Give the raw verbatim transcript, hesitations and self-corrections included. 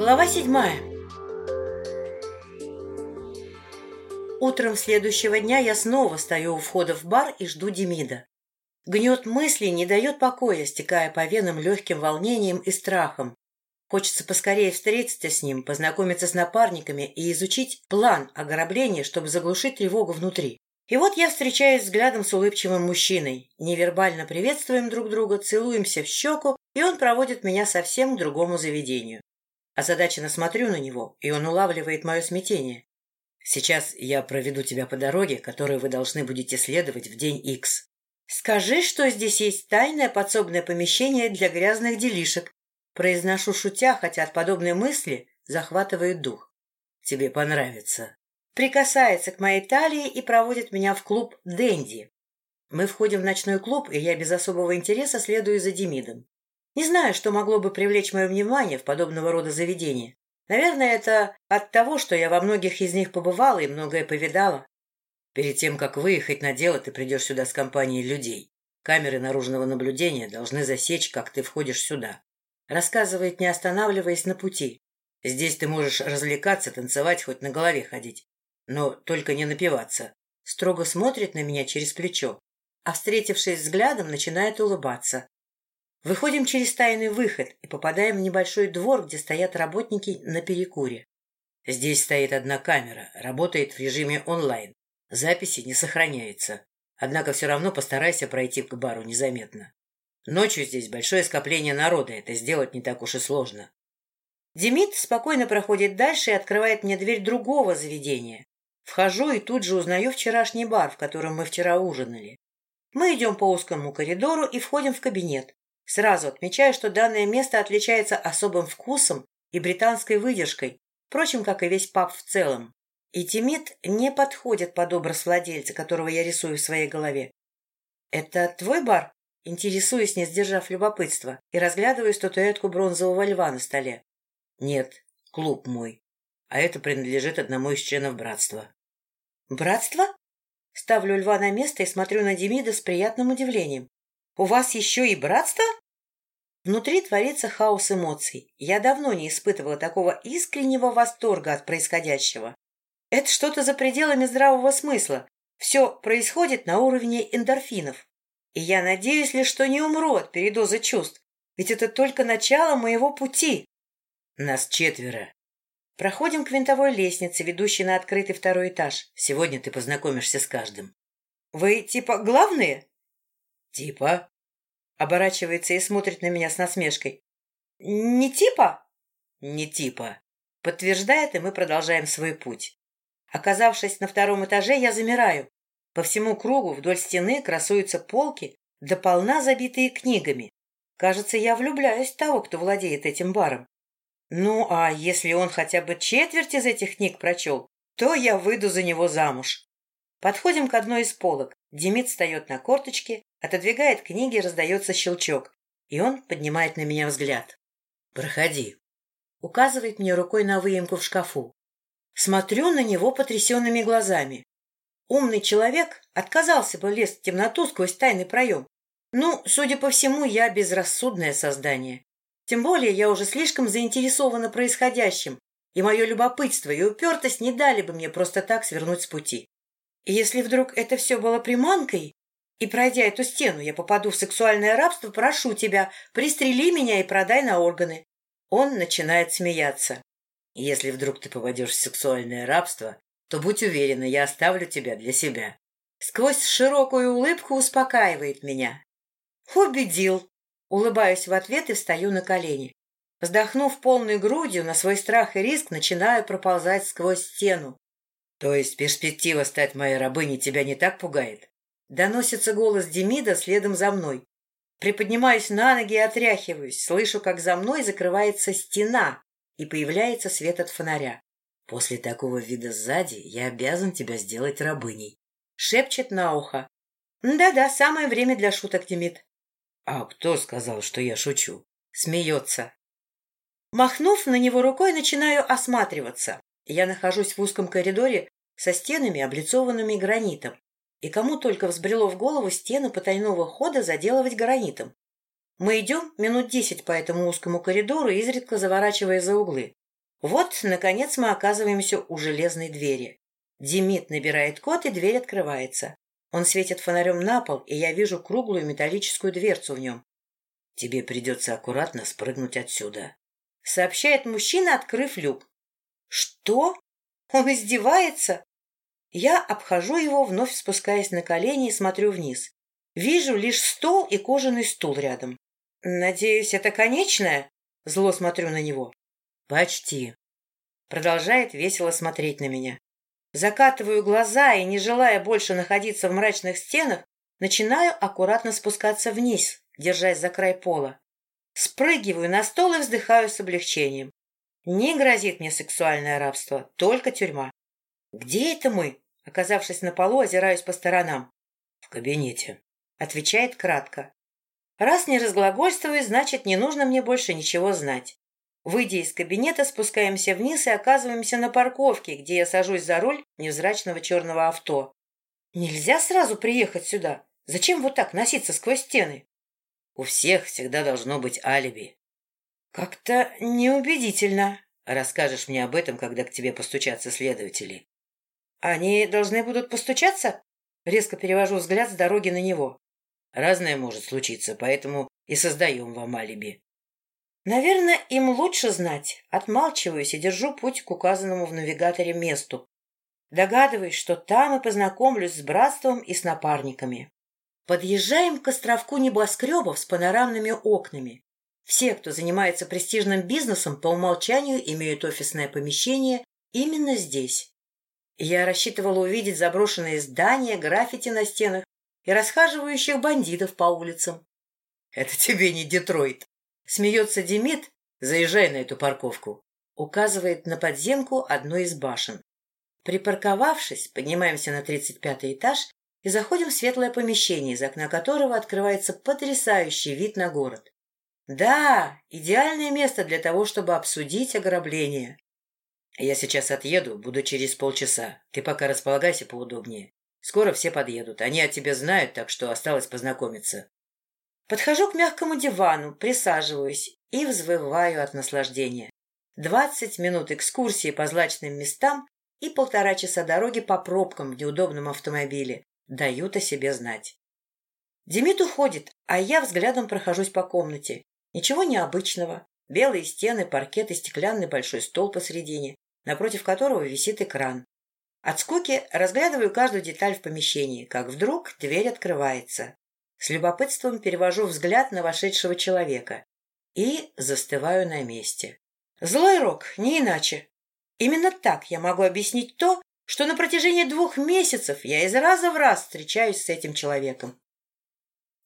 Глава седьмая. Утром следующего дня я снова стою у входа в бар и жду Демида. Гнет мыслей не дает покоя, стекая по венам легким волнением и страхом. Хочется поскорее встретиться с ним, познакомиться с напарниками и изучить план ограбления, чтобы заглушить тревогу внутри. И вот я встречаюсь взглядом с улыбчивым мужчиной. Невербально приветствуем друг друга, целуемся в щеку, и он проводит меня совсем к другому заведению. Озадаченно смотрю на него, и он улавливает мое смятение. «Сейчас я проведу тебя по дороге, которую вы должны будете следовать в день Икс. Скажи, что здесь есть тайное подсобное помещение для грязных делишек». Произношу шутя, хотя от подобной мысли захватывает дух. «Тебе понравится». Прикасается к моей талии и проводит меня в клуб «Дэнди». Мы входим в ночной клуб, и я без особого интереса следую за Демидом. Не знаю, что могло бы привлечь мое внимание в подобного рода заведении. Наверное, это от того, что я во многих из них побывала и многое повидала. Перед тем, как выехать на дело, ты придешь сюда с компанией людей. Камеры наружного наблюдения должны засечь, как ты входишь сюда. Рассказывает, не останавливаясь на пути. Здесь ты можешь развлекаться, танцевать, хоть на голове ходить. Но только не напиваться. Строго смотрит на меня через плечо, а, встретившись взглядом, начинает улыбаться. Выходим через тайный выход и попадаем в небольшой двор, где стоят работники на перекуре. Здесь стоит одна камера, работает в режиме онлайн. Записи не сохраняется. Однако все равно постарайся пройти к бару незаметно. Ночью здесь большое скопление народа, это сделать не так уж и сложно. Демид спокойно проходит дальше и открывает мне дверь другого заведения. Вхожу и тут же узнаю вчерашний бар, в котором мы вчера ужинали. Мы идем по узкому коридору и входим в кабинет. Сразу отмечаю, что данное место отличается особым вкусом и британской выдержкой, впрочем, как и весь паб в целом. И Демид не подходит под образ владельца, которого я рисую в своей голове. «Это твой бар?» Интересуюсь, не сдержав любопытства, и разглядываю статуэтку бронзового льва на столе. «Нет, клуб мой, а это принадлежит одному из членов братства». «Братство?» Ставлю льва на место и смотрю на Демида с приятным удивлением. «У вас еще и братство?» Внутри творится хаос эмоций. Я давно не испытывала такого искреннего восторга от происходящего. Это что-то за пределами здравого смысла. Все происходит на уровне эндорфинов. И я надеюсь лишь, что не умру от передоза чувств. Ведь это только начало моего пути. Нас четверо. Проходим к винтовой лестнице, ведущей на открытый второй этаж. Сегодня ты познакомишься с каждым. Вы типа главные? Типа? Оборачивается и смотрит на меня с насмешкой. Не типа? Не типа. Подтверждает, и мы продолжаем свой путь. Оказавшись на втором этаже, я замираю. По всему кругу вдоль стены красуются полки, дополна забитые книгами. Кажется, я влюбляюсь в того, кто владеет этим баром. Ну, а если он хотя бы четверть из этих книг прочел, то я выйду за него замуж. Подходим к одной из полок. Демид встает на корточки, отодвигает книги, раздается щелчок, и он поднимает на меня взгляд. «Проходи», — указывает мне рукой на выемку в шкафу. Смотрю на него потрясенными глазами. Умный человек отказался бы лезть в темноту сквозь тайный проем. Ну, судя по всему, я безрассудное создание. Тем более я уже слишком заинтересована происходящим, и мое любопытство и упертость не дали бы мне просто так свернуть с пути. И если вдруг это все было приманкой, и, пройдя эту стену, я попаду в сексуальное рабство, прошу тебя, пристрели меня и продай на органы. Он начинает смеяться. Если вдруг ты попадешь в сексуальное рабство, то будь уверена, я оставлю тебя для себя. Сквозь широкую улыбку успокаивает меня. Убедил. Улыбаюсь в ответ и встаю на колени. Вздохнув полной грудью, на свой страх и риск начинаю проползать сквозь стену. То есть перспектива стать моей рабыней тебя не так пугает? Доносится голос Демида следом за мной. Приподнимаюсь на ноги и отряхиваюсь. Слышу, как за мной закрывается стена, и появляется свет от фонаря. После такого вида сзади я обязан тебя сделать рабыней. Шепчет на ухо. Да-да, самое время для шуток, Демид. А кто сказал, что я шучу? Смеется. Махнув на него рукой, начинаю осматриваться. Я нахожусь в узком коридоре со стенами, облицованными гранитом. И кому только взбрело в голову стены потайного хода заделывать гранитом. Мы идем минут десять по этому узкому коридору, изредка заворачивая за углы. Вот, наконец, мы оказываемся у железной двери. Демид набирает код, и дверь открывается. Он светит фонарем на пол, и я вижу круглую металлическую дверцу в нем. «Тебе придется аккуратно спрыгнуть отсюда», — сообщает мужчина, открыв люк. «Что? Он издевается?» Я обхожу его, вновь спускаясь на колени и смотрю вниз. Вижу лишь стол и кожаный стул рядом. «Надеюсь, это конечное?» Зло смотрю на него. «Почти». Продолжает весело смотреть на меня. Закатываю глаза и, не желая больше находиться в мрачных стенах, начинаю аккуратно спускаться вниз, держась за край пола. Спрыгиваю на стол и вздыхаю с облегчением. Не грозит мне сексуальное рабство, только тюрьма. «Где это мы?» Оказавшись на полу, озираюсь по сторонам. «В кабинете», — отвечает кратко. «Раз не разглагольствую, значит, не нужно мне больше ничего знать». Выйдя из кабинета, спускаемся вниз и оказываемся на парковке, где я сажусь за руль невзрачного черного авто. Нельзя сразу приехать сюда. Зачем вот так носиться сквозь стены? У всех всегда должно быть алиби. Как-то неубедительно. Расскажешь мне об этом, когда к тебе постучатся следователи. Они должны будут постучаться? Резко перевожу взгляд с дороги на него. Разное может случиться, поэтому и создаем вам алиби. Наверное, им лучше знать. Отмалчиваюсь и держу путь к указанному в навигаторе месту. Догадываюсь, что там и познакомлюсь с братством и с напарниками. Подъезжаем к островку небоскребов с панорамными окнами. Все, кто занимается престижным бизнесом, по умолчанию имеют офисное помещение именно здесь. Я рассчитывала увидеть заброшенные здания, граффити на стенах и расхаживающих бандитов по улицам. «Это тебе не Детройт!» Смеется Демид. «Заезжай на эту парковку», указывает на подземку одной из башен. Припарковавшись, поднимаемся на тридцать пятый этаж и заходим в светлое помещение, из окна которого открывается потрясающий вид на город. Да, идеальное место для того, чтобы обсудить ограбление. «Я сейчас отъеду, буду через полчаса. Ты пока располагайся поудобнее. Скоро все подъедут. Они о тебе знают, так что осталось познакомиться». Подхожу к мягкому дивану, присаживаюсь и взвываю от наслаждения. Двадцать минут экскурсии по злачным местам и полтора часа дороги по пробкам в неудобном автомобиле дают о себе знать. Демид уходит, а я взглядом прохожусь по комнате. Ничего необычного. Белые стены, паркет и стеклянный большой стол посредине, напротив которого висит экран. От скуки разглядываю каждую деталь в помещении, как вдруг дверь открывается. С любопытством перевожу взгляд на вошедшего человека и застываю на месте. Злой рок, не иначе. Именно так я могу объяснить то, что на протяжении двух месяцев я из раза в раз встречаюсь с этим человеком.